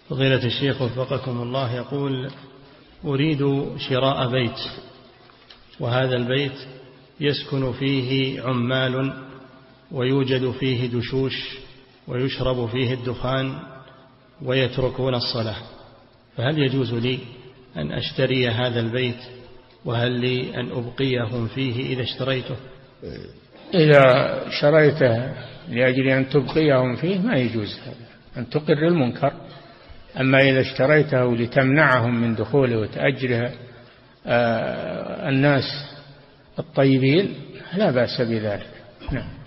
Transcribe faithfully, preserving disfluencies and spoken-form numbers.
فضيلة الشيخ وفقكم الله، يقول: أريد شراء بيت، وهذا البيت يسكن فيه عمال ويوجد فيه دشوش ويشرب فيه الدخان ويتركون الصلاة، فهل يجوز لي أن أشتري هذا البيت؟ وهل لي أن أبقيهم فيه إذا اشتريته؟ إذا شريته لأجل أن تبقيهم فيه ما يجوز هذا، أن تقر المنكر. أما إذا اشتريته لتمنعهم من دخوله وتأجره الناس الطيبين لا بأس بذلك. نعم.